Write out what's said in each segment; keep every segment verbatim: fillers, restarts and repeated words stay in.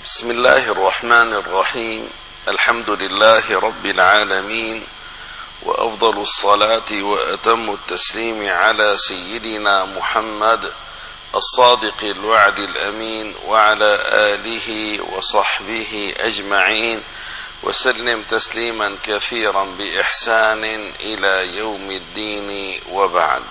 بسم الله الرحمن الرحيم. الحمد لله رب العالمين، وأفضل الصلاة وأتم التسليم على سيدنا محمد الصادق الوعد الأمين، وعلى آله وصحبه أجمعين، وسلم تسليما كثيرا بإحسان إلى يوم الدين، وبعد.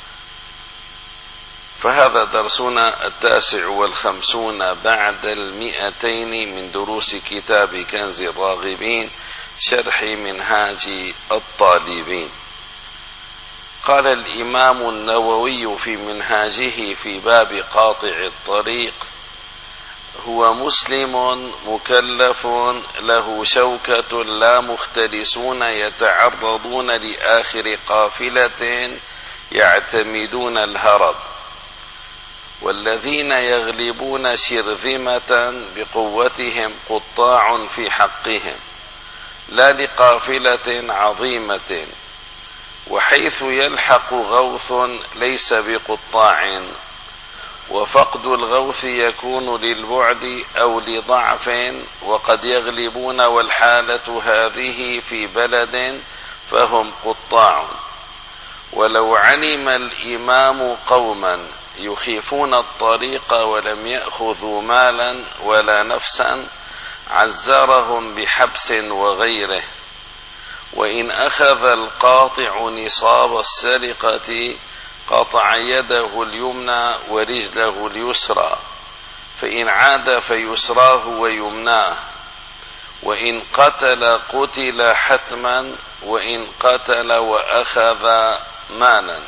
فهذا درسنا التاسع والخمسون بعد المئتين من دروس كتاب كنز الراغبين، شرح منهاج الطالبين. قال الإمام النووي في منهاجه في باب قاطع الطريق: هو مسلم مكلف له شوكة لا مختلسون يتعرضون لآخر قافلة يعتمدون الهرب، والذين يغلبون شرذمة بقوتهم قطاع في حقهم لا لقافلة عظيمة، وحيث يلحق غوث ليس بقطاع، وفقد الغوث يكون للبعد أو لضعف، وقد يغلبون والحالة هذه في بلد فهم قطاع. ولو علم الإمام قوما يخيفون الطريق ولم يأخذوا مالا ولا نفسا عزرهم بحبس وغيره، وإن أخذ القاطع نصاب السرقة قطع يده اليمنى ورجله اليسرى، فإن عاد فيسراه ويمناه، وإن قتل قتل حتما، وإن قتل وأخذ مالا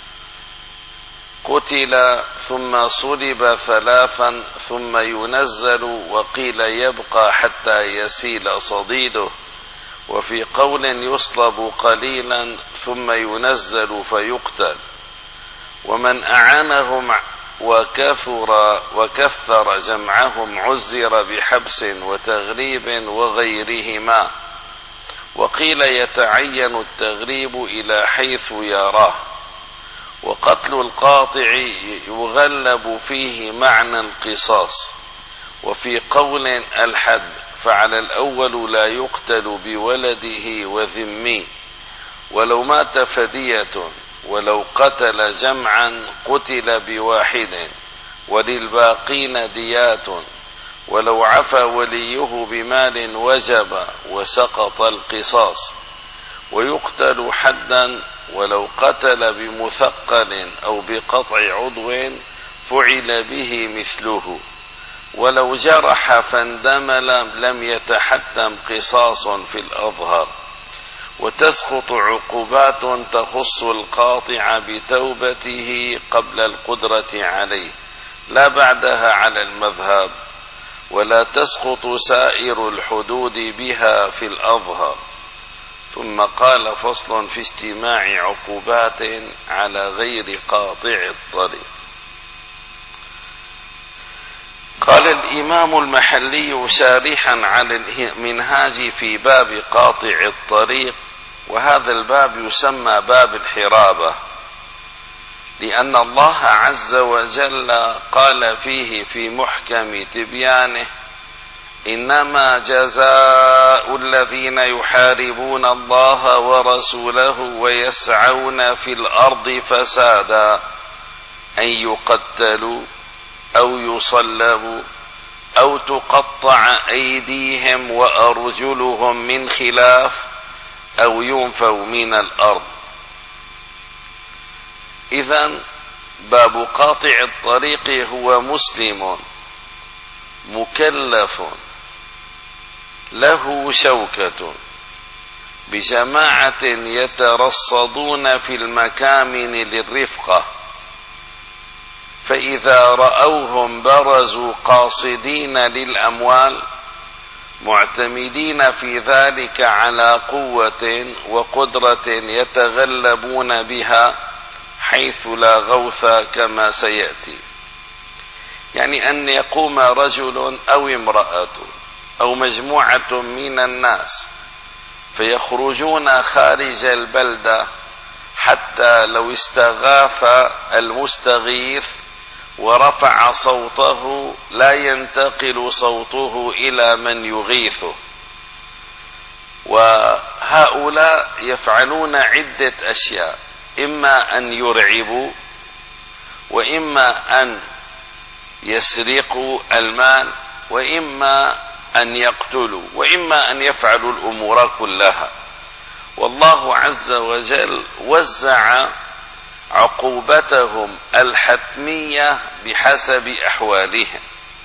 قتل ثم صلب ثلاثا ثم ينزل، وقيل يبقى حتى يسيل صديده، وفي قول يصلب قليلا ثم ينزل فيقتل. ومن أعانهم وكثر وكثر جمعهم عزر بحبس وتغريب وغيرهما، وقيل يتعين التغريب إلى حيث يراه. وقتل القاطع يغلب فيه معنى القصاص، وفي قول الحد، فعلى الأول لا يقتل بولده وذمي، ولو مات فدية، ولو قتل جمعا قتل بواحد، وللباقين ديات، ولو عفى وليه بمال وجب وسقط القصاص، ويقتل حدا، ولو قتل بمثقل أو بقطع عضو فعل به مثله، ولو جرح فاندمل لم يتحتم قصاص في الأظهر. وتسقط عقوبات تخص القاطع بتوبته قبل القدرة عليه لا بعدها على المذهب، ولا تسقط سائر الحدود بها في الأظهر. ثم قال: فصل في اجتماع عقوبات على غير قاطع الطريق. قال الإمام المحلي شارحا على المنهاج في باب قاطع الطريق: وهذا الباب يسمى باب الحرابة، لأن الله عز وجل قال فيه في محكم تبيانه: إنما جزاء الذين يحاربون الله ورسوله ويسعون في الأرض فسادا أن يقتلوا أو يصلبوا أو تقطع أيديهم وأرجلهم من خلاف أو ينفوا من الأرض. إذن باب قاطع الطريق هو مسلم مكلف له شوكة بجماعة يترصدون في المكامن للرفقة، فإذا رأوهم برزوا قاصدين للأموال معتمدين في ذلك على قوة وقدرة يتغلبون بها حيث لا غوث كما سيأتي. يعني أن يقوم رجل أو امرأة أو مجموعة من الناس فيخرجون خارج البلدة، حتى لو استغاث المستغيث ورفع صوته لا ينتقل صوته إلى من يغيثه. وهؤلاء يفعلون عدة أشياء، إما أن يرعبوا، وإما أن يسرقوا المال، وإما أن يقتلوا، وإما أن يفعلوا الأمور كلها. والله عز وجل وزع عقوبتهم الحتمية بحسب أحوالهم.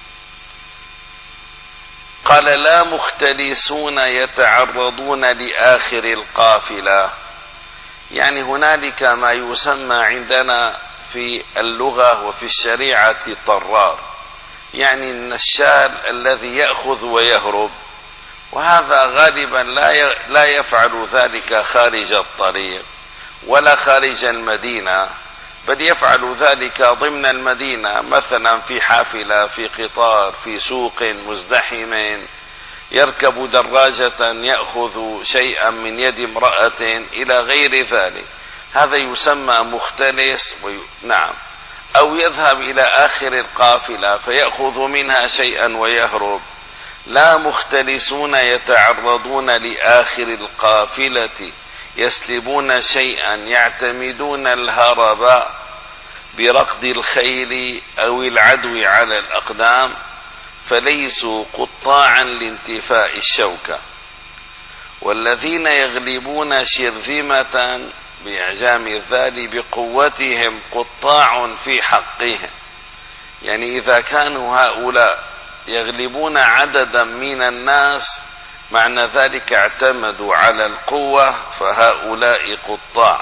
قال: لا مختلسون يتعرضون لآخر القافلة، يعني هنالك ما يسمى عندنا في اللغة وفي الشريعة طرار، يعني النشال الذي يأخذ ويهرب، وهذا غالبا لا يفعل ذلك خارج الطريق ولا خارج المدينة، بل يفعل ذلك ضمن المدينة، مثلا في حافلة، في قطار، في سوق مزدحم، يركب دراجة يأخذ شيئا من يد امرأة إلى غير ذلك. هذا يسمى مختلس وي... نعم. أو يذهب إلى آخر القافلة فيأخذ منها شيئا ويهرب. لا مختلسون يتعرضون لآخر القافلة يسلبون شيئا يعتمدون الهرب بركض الخيل أو العدو على الأقدام، فليسوا قطاعا لانتفاء الشوكة. والذين يغلبون شرذمة بإعجام الذال بقوتهم قطاع في حقهم، يعني إذا كانوا هؤلاء يغلبون عددا من الناس معنى ذلك اعتمدوا على القوة، فهؤلاء قطاع.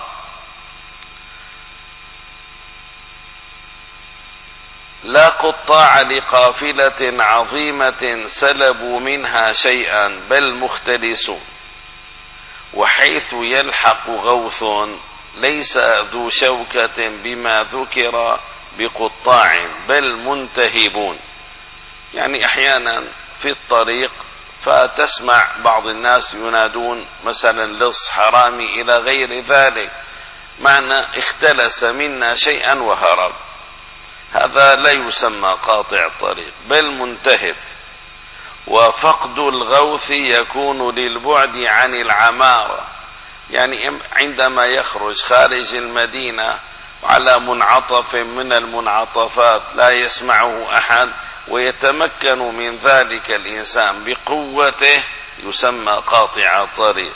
لا قطاع لقافلة عظيمة سلبوا منها شيئا بل مختلسون. وحيث يلحق غوث ليس ذو شوكة بما ذكر بقطاع بل منتهبون، يعني أحيانا في الطريق فتسمع بعض الناس ينادون مثلا لص، حرامي، إلى غير ذلك، معنى اختلس منا شيئا وهرب. هذا لا يسمى قاطع طريق بل منتهب. وفقد الغوث يكون للبعد عن العمارة، يعني عندما يخرج خارج المدينة على منعطف من المنعطفات لا يسمعه أحد ويتمكن من ذلك الإنسان بقوته يسمى قاطع طريق.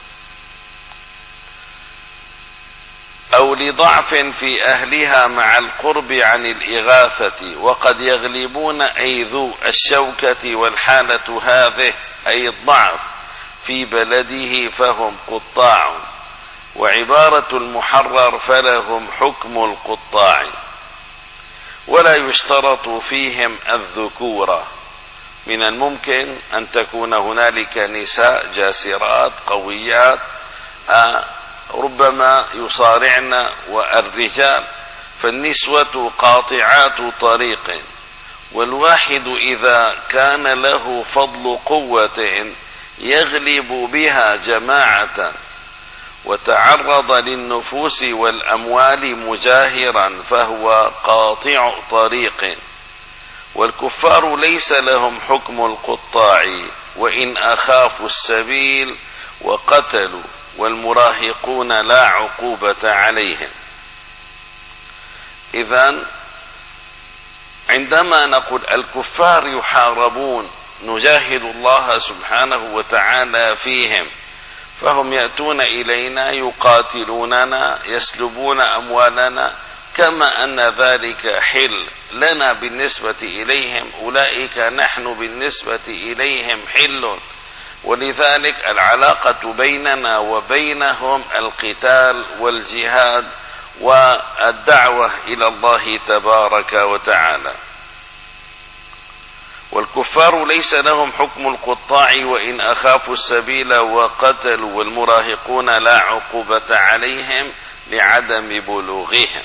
أو لضعف في أهلها مع القرب عن الإغاثة، وقد يغلبون أي ذو الشوكة، والحالة هذه أي الضعف في بلده فهم قطاع. وعبارة المحرر فلهم حكم القطاع. ولا يشترط فيهم الذكورة، من الممكن أن تكون هنالك نساء جاسرات قويات ربما يصارعن، والرجال فالنسوة قاطعات طريق. والواحد إذا كان له فضل قوة يغلب بها جماعة وتعرض للنفوس والأموال مجاهرا فهو قاطع طريق. والكفار ليس لهم حكم القطاع وإن أخافوا السبيل وقتلوا، والمراهقون لا عقوبة عليهم. إذن عندما نقول الكفار يحاربون نجاهد الله سبحانه وتعالى فيهم، فهم يأتون إلينا يقاتلوننا يسلبون أموالنا، كما أن ذلك حل لنا بالنسبة إليهم، أولئك نحن بالنسبة إليهم حل. ولذلك العلاقة بيننا وبينهم القتال والجهاد والدعوة إلى الله تبارك وتعالى. والكفار ليس لهم حكم القطاع وإن أخافوا السبيل وقتلوا، والمراهقون لا عقوبة عليهم لعدم بلوغهم.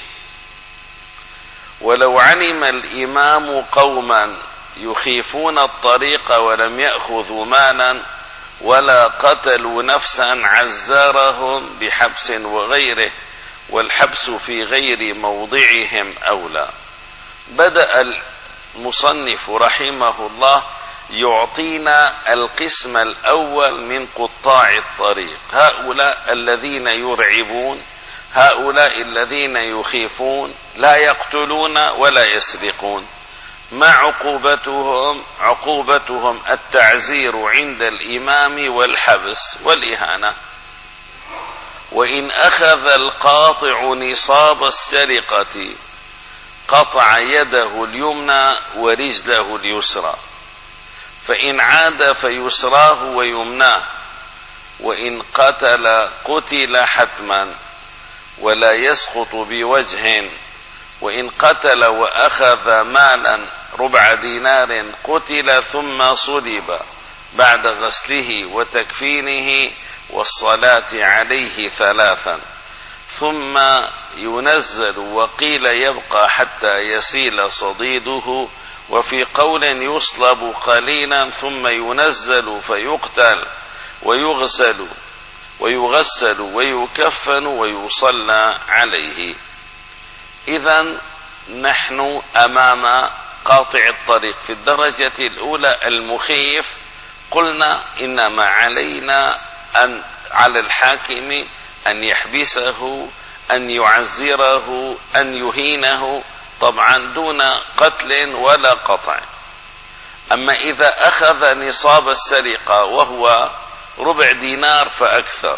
ولو علم الإمام قوما يخيفون الطريق ولم يأخذوا مالا ولا قتلوا نفسا عزرهم بحبس وغيره، والحبس في غير موضعهم أولى. بدأ المصنف رحمه الله يعطينا القسم الأول من قطاع الطريق، هؤلاء الذين يرعبون، هؤلاء الذين يخيفون، لا يقتلون ولا يسرقون. ما عقوبتهم؟ عقوبتهم التعزير عند الإمام والحبس والإهانة. وإن أخذ القاطع نصاب السرقة قطع يده اليمنى ورجله اليسرى، فإن عاد فيسراه ويمناه، وإن قتل قتل حتما ولا يسقط بوجه، وإن قتل وأخذ مالا ربع دينار قتل ثم صلب بعد غسله وتكفينه والصلاة عليه ثلاثا، ثم ينزل، وقيل يبقى حتى يسيل صديده، وفي قول يصلب قليلا ثم ينزل فيقتل ويغسل ويغسل ويكفن ويصلى عليه. إذن نحن أمام قاطع الطريق في الدرجة الأولى المخيف. قلنا إنما علينا أن على الحاكم أن يحبسه، أن يعزره، أن يهينه، طبعا دون قتل ولا قطع. أما إذا أخذ نصاب السرقة وهو ربع دينار فأكثر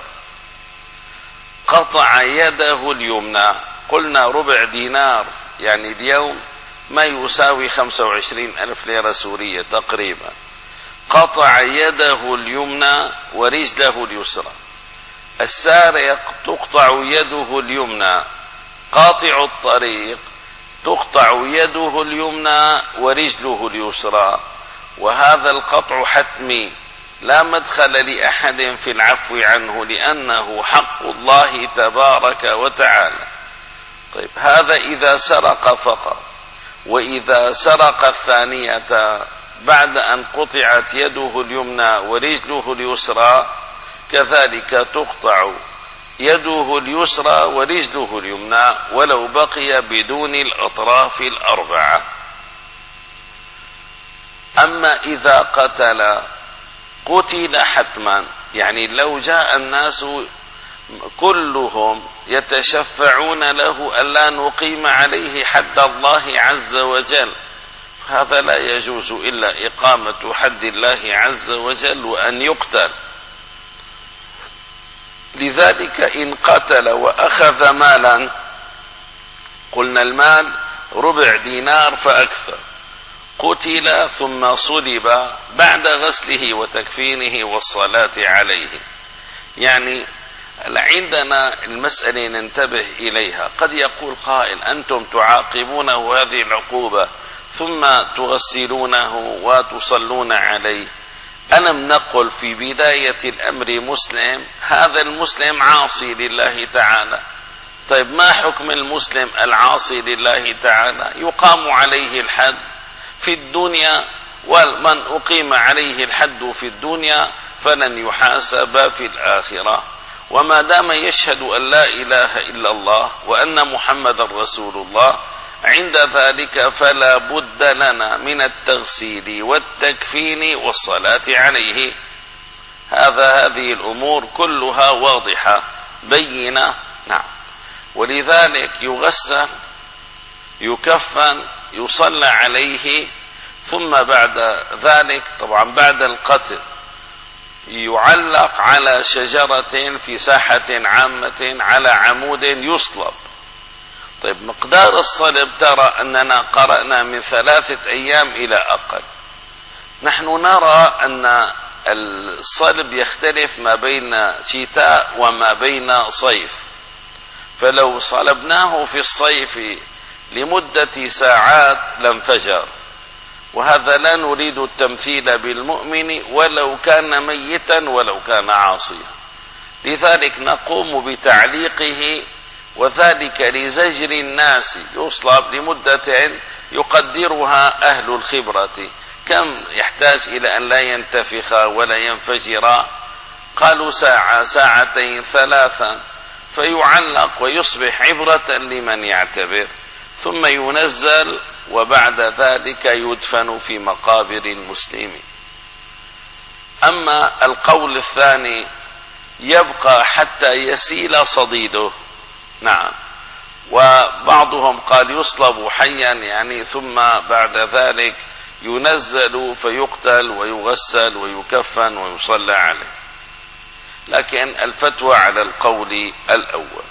قطع يده اليمنى، قلنا ربع دينار يعني اليوم ما يساوي خمسة وعشرين ألف ليرة سورية تقريبا، قطع يده اليمنى ورجله اليسرى. السارق تقطع يده اليمنى، قاطع الطريق تقطع يده اليمنى ورجله اليسرى، وهذا القطع حتمي لا مدخل لأحد في العفو عنه، لأنه حق الله تبارك وتعالى. طيب هذا إذا سرق فقط. وإذا سرق الثانية بعد أن قطعت يده اليمنى ورجله اليسرى كذلك تقطع يده اليسرى ورجله اليمنى ولو بقي بدون الأطراف الأربعة. أما إذا قتل قتل حتما، يعني لو جاء الناس كلهم يتشفعون له ألا نقيم عليه حد الله عز وجل، هذا لا يجوز إلا إقامة حد الله عز وجل وأن يقتل. لذلك إن قتل وأخذ مالا، قلنا المال ربع دينار فأكثر، قتل ثم صلب بعد غسله وتكفينه والصلاة عليه. يعني عندنا المسألة ننتبه إليها. قد يقول قائل أنتم تعاقبونه هذه العقوبة ثم تغسلونه وتصلون عليه. ألم نقل في بداية الأمر مسلم؟ هذا المسلم عاصي لله تعالى. طيب ما حكم المسلم العاصي لله تعالى؟ يقام عليه الحد في الدنيا، ومن أقيم عليه الحد في الدنيا فلن يحاسب في الآخرة. وما دام يشهد أن لا إله إلا الله وأن محمد رسول الله، عند ذلك فلا بد لنا من التغسيل والتكفين والصلاة عليه. هذا هذه الأمور كلها واضحة بينة. نعم. ولذلك يغسل يكفن يصلى عليه، ثم بعد ذلك طبعا بعد القتل يعلق على شجرة في ساحة عامة على عمود يصلب. طيب مقدار الصلب ترى أننا قرأنا من ثلاثة أيام إلى أقل. نحن نرى أن الصلب يختلف ما بين شتاء وما بين صيف، فلو صلبناه في الصيف لمدة ساعات لانفجر، وهذا لا نريد التمثيل بالمؤمن ولو كان ميتا ولو كان عاصيا. لذلك نقوم بتعليقه، وذلك لزجر الناس. يصلب لمدة يقدرها أهل الخبرة، كم يحتاج إلى أن لا ينتفخ ولا ينفجر؟ قالوا ساعة، ساعتين، ثلاثا، فيعلق ويصبح عبرة لمن يعتبر. ثم ينزل وبعد ذلك يدفن في مقابر المسلمين. أما القول الثاني يبقى حتى يسيل صديده، نعم، وبعضهم قال يصلب حيا يعني ثم بعد ذلك ينزل فيقتل ويغسل ويكفن ويصلى عليه، لكن الفتوى على القول الأول.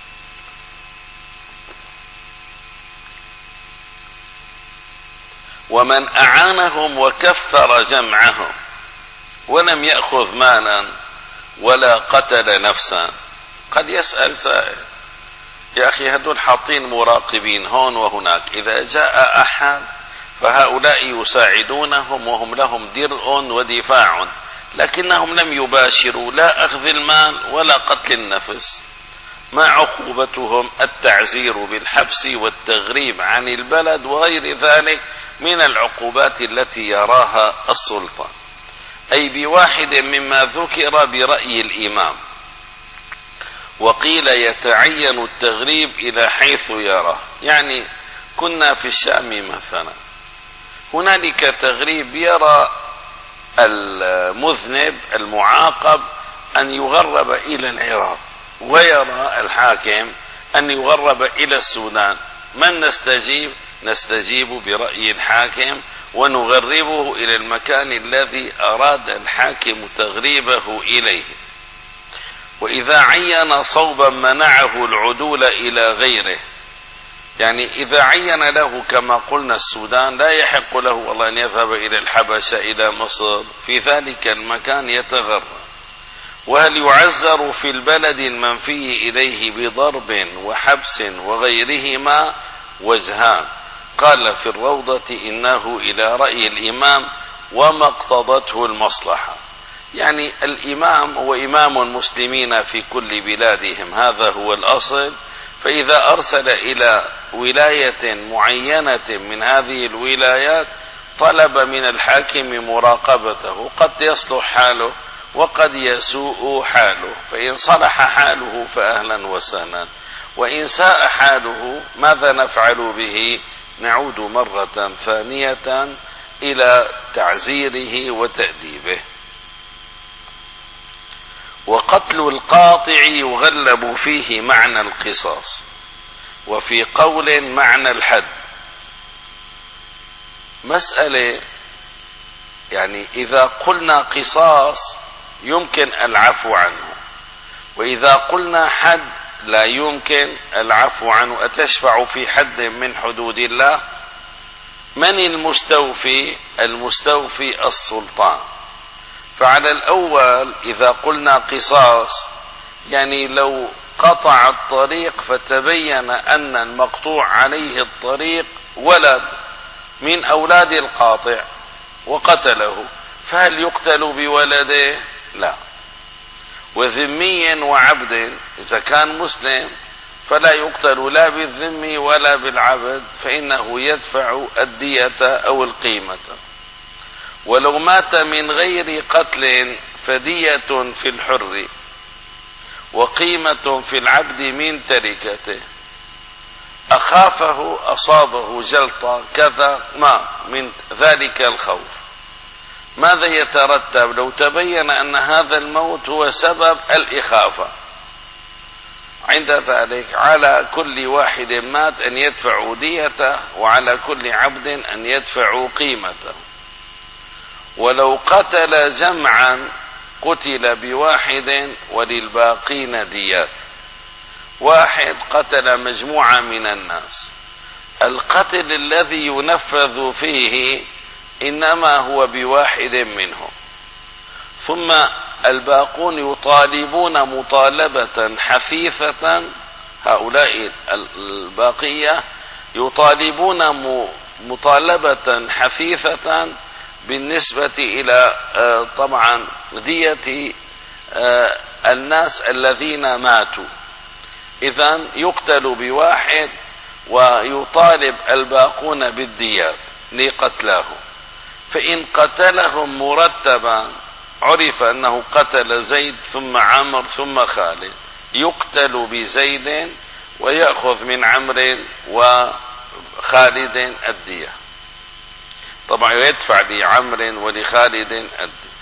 ومن أعانهم وكثر جمعهم ولم يأخذ مالا ولا قتل نفسا. قد يسأل سائل يا أخي هدول حاطين مراقبين هون وهناك، إذا جاء أحد فهؤلاء يساعدونهم وهم لهم درء ودفاع، لكنهم لم يباشروا لا أخذ المال ولا قتل النفس، ما عقوبتهم؟ التعزير بالحبس والتغريب عن البلد وغير ذلك من العقوبات التي يراها السلطان، أي بواحد مما ذكر برأي الإمام. وقيل يتعين التغريب إلى حيث يراه، يعني كنا في الشام مثلا، هنالك تغريب يرى المذنب المعاقب أن يغرب إلى العراق، ويرى الحاكم أن يغرب إلى السودان. من نستجيب؟ نستجيب برأي الحاكم ونغربه إلى المكان الذي أراد الحاكم تغريبه إليه. وإذا عين صوبا منعه العدول إلى غيره، يعني إذا عين له كما قلنا السودان لا يحق له والله أن يذهب إلى الحبشة إلى مصر، في ذلك المكان يتغرب. وهل يعزر في البلد المنفي إليه بضرب وحبس وغيرهما؟ وجهان. قال في الروضة إنه إلى رأي الإمام وما اقتضته المصلحة، يعني الإمام هو إمام المسلمين في كل بلادهم، هذا هو الأصل. فإذا أرسل إلى ولاية معينة من هذه الولايات طلب من الحاكم مراقبته، قد يصلح حاله وقد يسوء حاله، فإن صلح حاله فأهلا وسهلا، وإن ساء حاله ماذا نفعل به؟ نعود مرة ثانية إلى تعزيره وتأديبه. وقتل القاطع يغلب فيه معنى القصاص، وفي قول معنى الحد. مسألة يعني إذا قلنا قصاص يمكن العفو عنه، وإذا قلنا حد لا يمكن العفو عنه. أتشفع في حد من حدود الله؟ من المستوفي؟ المستوفي السلطان. فعلى الأول إذا قلنا قصاص يعني لو قطع الطريق فتبين أن المقطوع عليه الطريق ولد من أولاد القاطع وقتله، فهل يقتل بولده؟ لا. وذمي وعبد إذا كان مسلم فلا يقتل لا بالذمي ولا بالعبد، فإنه يدفع الدية أو القيمة. ولو مات من غير قتل فدية في الحر وقيمة في العبد من تركته. أخافه أصابه جلطة كذا ما من ذلك الخوف، ماذا يترتب لو تبين أن هذا الموت هو سبب الإخافة؟ عند ذلك على كل واحد مات أن يدفع ديته، وعلى كل عبد أن يدفع قيمته. ولو قتل جمعا قتل بواحد وللباقين ديات. واحد قتل مجموعة من الناس، القتل الذي ينفذ فيه إنما هو بواحد منهم، ثم الباقون يطالبون مطالبة حثيثة، هؤلاء الباقية يطالبون مطالبة حثيثة بالنسبة إلى طبعا دية الناس الذين ماتوا. إذن يقتل بواحد ويطالب الباقون بالديات لقتلهم. فإن قتلهم مرتبا عرف أنه قتل زيد ثم عمرو ثم خالد، يقتل بزيد ويأخذ من عمرو خالد الدية. طبعا يدفع لعمر ولخالد الدية.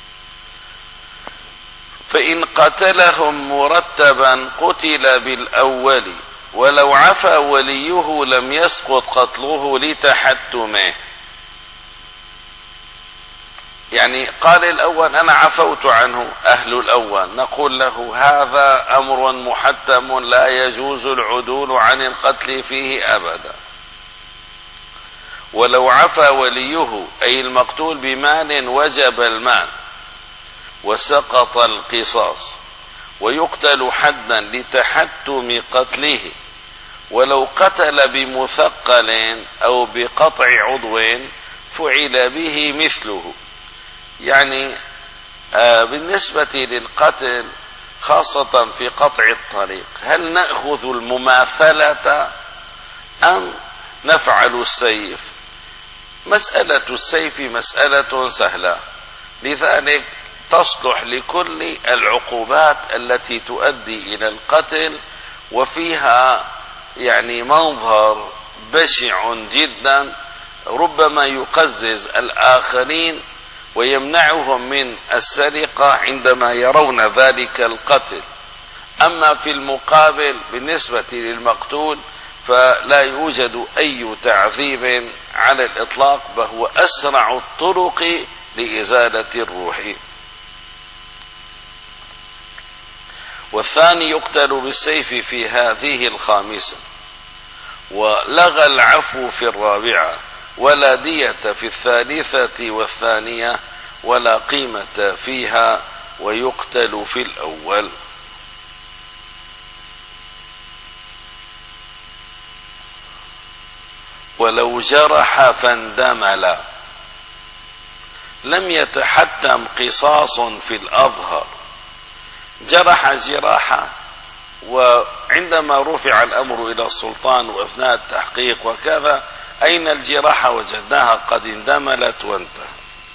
فإن قتلهم مرتبا قتل بالأول، ولو عفا وليه لم يسقط قتله لتحتمه. يعني قال الأول أنا عفوت عنه، أهل الأول، نقول له هذا أمر محتم لا يجوز العدول عن القتل فيه أبدا. ولو عفا وليه أي المقتول بمال وجب المال وسقط القصاص ويقتل حدا لتحتم قتله. ولو قتل بمثقل أو بقطع عضو فعل به مثله. يعني آه بالنسبة للقتل خاصة في قطع الطريق، هل نأخذ المماثلة أم نفعل السيف؟ مسألة السيف مسألة سهلة، لذلك تصلح لكل العقوبات التي تؤدي إلى القتل وفيها يعني منظر بشع جدا ربما يقزز الآخرين ويمنعهم من السرقة عندما يرون ذلك القتل. أما في المقابل بالنسبة للمقتول فلا يوجد أي تعذيب على الإطلاق، بل هو أسرع الطرق لإزالة الروح. والثاني يقتل بالسيف في هذه الخامسة، ولغى العفو في الرابعة، ولا دية في الثالثة والثانية، ولا قيمة فيها، ويقتل في الأول. ولو جرح فاندمل لم يتحتم قصاص في الأظهر. جرح جراحة، وعندما رفع الأمر إلى السلطان وأثناء التحقيق وكذا أين الجراحة وجدناها قد اندملت وانتهى.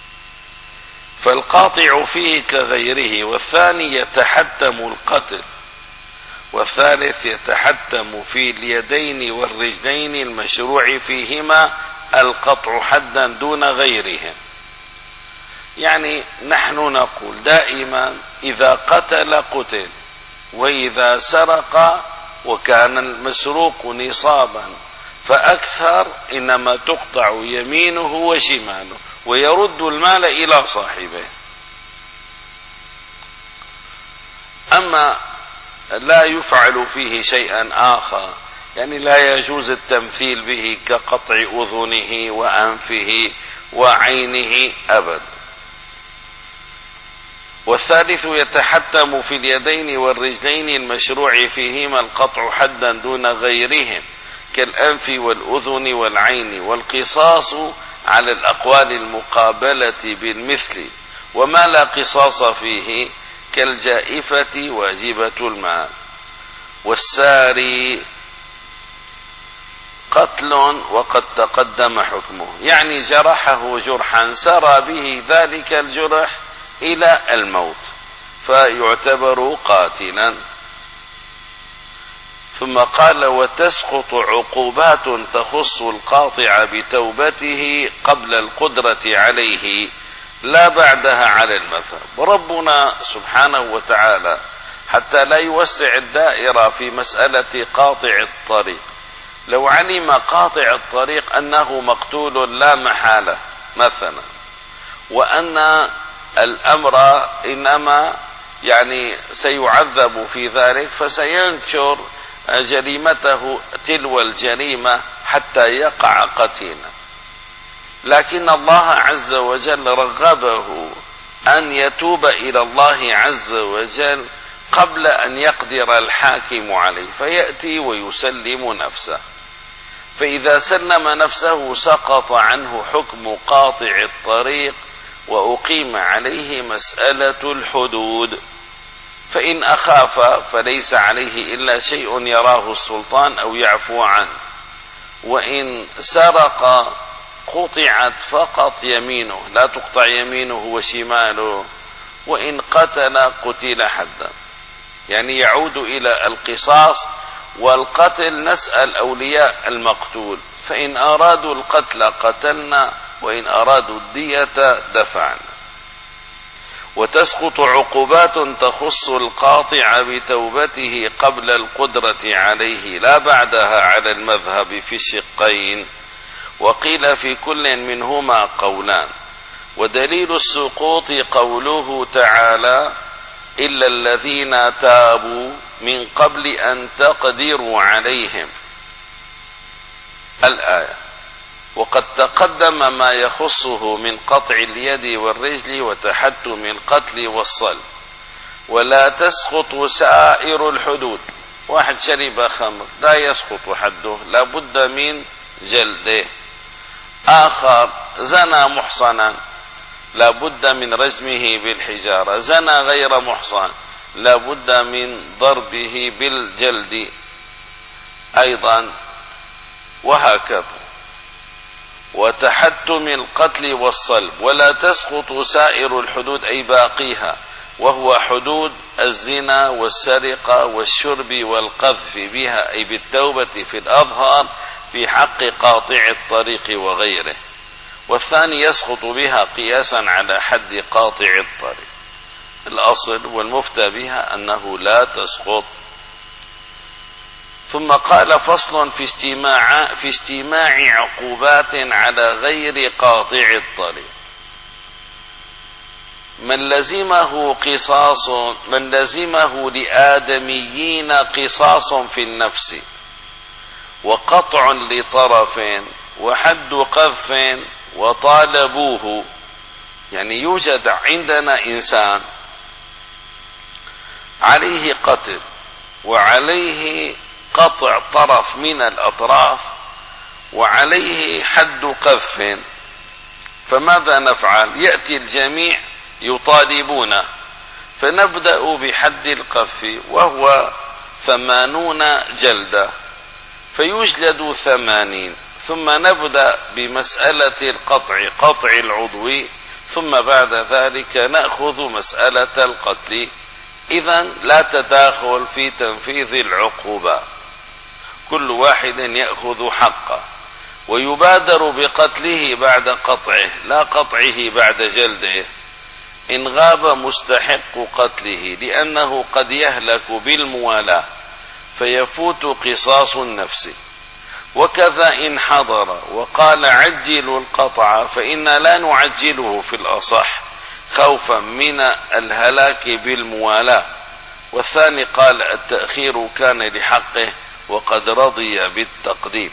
فالقاطع فيه كغيره، والثاني يتحتم القتل، والثالث يتحتم في اليدين والرجلين المشروع فيهما القطع حدا دون غيرهم. يعني نحن نقول دائما إذا قتل قتل، وإذا سرق وكان المسروق نصابا فأكثر إنما تقطع يمينه وشماله ويرد المال إلى صاحبه. أما لا يفعل فيه شيئا آخر، يعني لا يجوز التمثيل به كقطع أذنه وأنفه وعينه أبدا. والثالث يتحتم في اليدين والرجلين المشروع فيهما القطع حدا دون غيرهم كالأنف والأذن والعين، والقصاص على الأقوال المقابلة بالمثل، وما لا قصاص فيه كالجائفة واجبة المال. والساري قتل وقد تقدم حكمه، يعني جرحه جرحا سرى به ذلك الجرح إلى الموت فيعتبر قاتلا. ثم قال وتسقط عقوبات تخص القاطع بتوبته قبل القدرة عليه لا بعدها على المذهب. ربنا سبحانه وتعالى حتى لا يوسع الدائرة في مسألة قاطع الطريق، لو علم قاطع الطريق أنه مقتول لا محالة مثلا، وأن الأمر إنما يعني سيعذب في ذلك، فسينشر جريمته تلو الجريمة حتى يقع قتيلا. لكن الله عز وجل رغبه أن يتوب إلى الله عز وجل قبل أن يقدر الحاكم عليه، فيأتي ويسلم نفسه. فإذا سلم نفسه سقط عنه حكم قاطع الطريق وأقيم عليه مسألة الحدود. فإن أخاف فليس عليه إلا شيء يراه السلطان أو يعفو عنه. وإن سرق قطعت فقط يمينه، لا تقطع يمينه وشماله. وإن قتل قتل حدا، يعني يعود إلى القصاص والقتل نسأل أولياء المقتول، فإن أرادوا القتل قتلنا، وإن أرادوا الدية دفعنا. وتسقط عقوبات تخص القاطع بتوبته قبل القدرة عليه لا بعدها على المذهب في الشقين، وقيل في كل منهما قولان. ودليل السقوط قوله تعالى: إلا الذين تابوا من قبل أن تقدروا عليهم، الآية. وقد تقدم ما يخصه من قطع اليد والرجل وتحتم القتل والصلب. ولا تسقط سائر الحدود. واحد شرب خمر لا يسقط حده، لا بد من جلده. آخر زنى محصنا لا بد من رجمه بالحجارة. زنى غير محصن لا بد من ضربه بالجلد أيضا، وهكذا. وتحتم القتل والصلب. ولا تسقط سائر الحدود أي باقيها، وهو حدود الزنا والسرقة والشرب والقذف بها، أي بالتوبة في الأظهار في حق قاطع الطريق وغيره. والثاني يسقط بها قياسا على حد قاطع الطريق. الأصل والمفتى بها أنه لا تسقط. ثم قال: فصل في اجتماع في اجتماع عقوبات على غير قاطع الطريق. من لزمه قصاص من لزمه لآدميين قصاص في النفس، وقطع لطرف، وحد قذف، وطالبوه. يعني يوجد عندنا إنسان عليه قتل وعليه قطع طرف من الأطراف وعليه حد قذف، فماذا نفعل؟ يأتي الجميع يطالبون، فنبدأ بحد القذف وهو ثمانون جلدة، فيجلد ثمانين. ثم نبدأ بمسألة القطع، قطع العضو، ثم بعد ذلك نأخذ مسألة القتل. إذن لا تداخل في تنفيذ العقوبة، كل واحد يأخذ حقه، ويبادر بقتله بعد قطعه لا قطعه بعد جلده إن غاب مستحق قتله، لأنه قد يهلك بالموالاة فيفوت قصاص النفس. وكذا إن حضر وقال عجلوا القطع، فإن لا نعجله في الأصح خوفا من الهلاك بالموالاة. والثاني قال التأخير كان لحقه وقد رضي بالتقديم.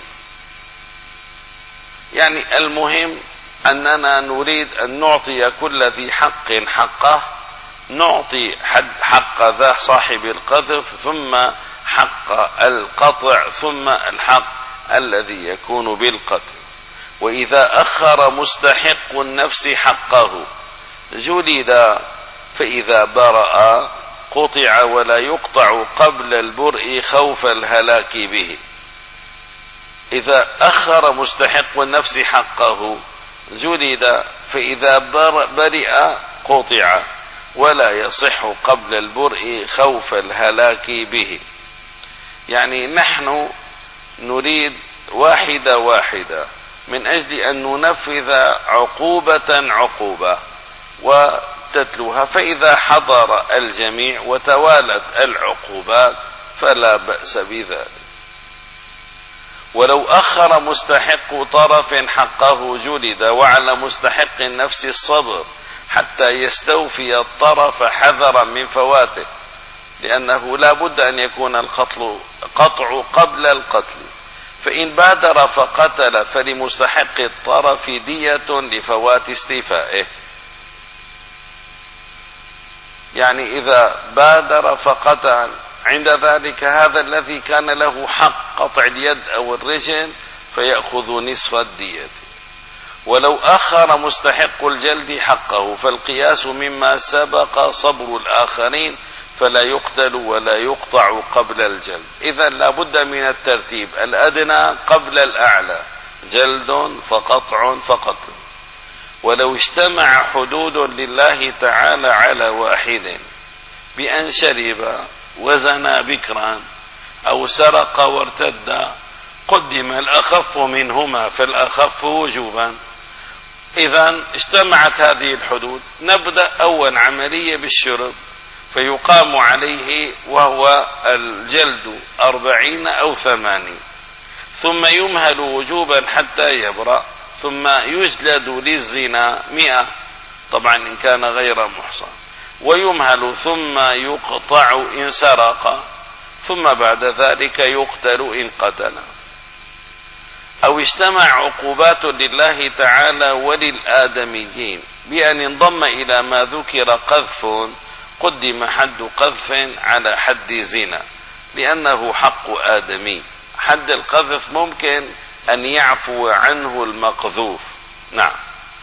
يعني المهم أننا نريد أن نعطي كل ذي حق حقه، نعطي حد حق ذا صاحب القذف، ثم حق القطع، ثم الحق الذي يكون بالقتل. وإذا أخر مستحق النفس حقه جلد، فإذا برأ قطع ولا يقطع قبل البرء خوف الهلاك به. إذا أخر مستحق النفس حقه جلد، فإذا برئ قطع ولا يصح قبل البرء خوف الهلاك به. يعني نحن نريد واحدة واحدة من أجل أن ننفذ عقوبة عقوبة وتتلوها، فإذا حضر الجميع وتوالت العقوبات فلا بأس بذلك. ولو أخر مستحق طرف حقه جلد، وعلى مستحق النفس الصبر حتى يستوفي الطرف حذرا من فواته، لأنه لا بد أن يكون القتل قطع قبل القتل. فإن بادر فقتل فلمستحق الطرف دية لفوات استيفائه. يعني إذا بادر فقتل، عند ذلك هذا الذي كان له حق قطع اليد أو الرجل فيأخذ نصف الدية. ولو أخر مستحق الجلد حقه، فالقياس مما سبق صبر الآخرين، فلا يقتل ولا يقطع قبل الجلد. إذا لا بد من الترتيب، الأدنى قبل الأعلى، جلد فقطع فقتل. ولو اجتمع حدود لله تعالى على واحد بأن شرب وزنى بكرا أو سرق وارتد قدم الأخف منهما فالأخف وجوبا. إذن اجتمعت هذه الحدود. نبدأ أول عملية بالشرب، فيقام عليه وهو الجلد أربعين أو ثمانين، ثم يمهل وجوبا حتى يبرأ، ثم يجلد للزنا مئة طبعا إن كان غير محصن، ويمهل ثم يقطع إن سرق، ثم بعد ذلك يقتل إن قتل. أو اجتمع عقوبات لله تعالى وللآدميين بأن انضم إلى ما ذكر قذف، قدم حد قذف على حد زنا لأنه حق آدمي. حد القذف ممكن أن يعفو عنه المقذوف. نعم.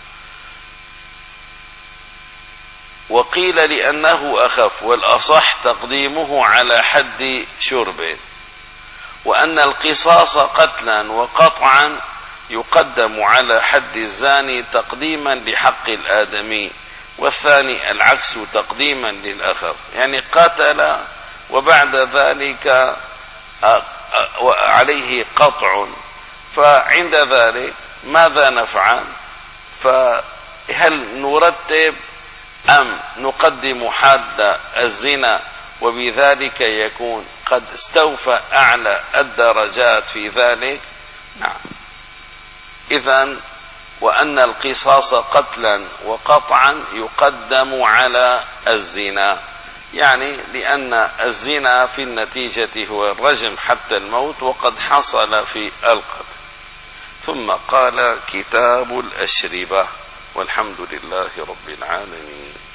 وقيل لأنه أخف، والأصح تقديمه على حد شرب، وأن القصاص قتلا وقطعا يقدم على حد الزاني تقديما لحق الآدمي، والثاني العكس تقديما للأخف، يعني قتل وبعد ذلك عليه قطع، فعند ذلك ماذا نفعل؟ فهل نرتب أم نقدم حد الزنا وبذلك يكون قد استوفى أعلى الدرجات في ذلك؟ نعم. إذن وأن القصاص قتلا وقطعا يقدم على الزنا، يعني لأن الزنا في النتيجة هو الرجم حتى الموت، وقد حصل في القتل. ثم قال كتاب الأشربة، والحمد لله رب العالمين.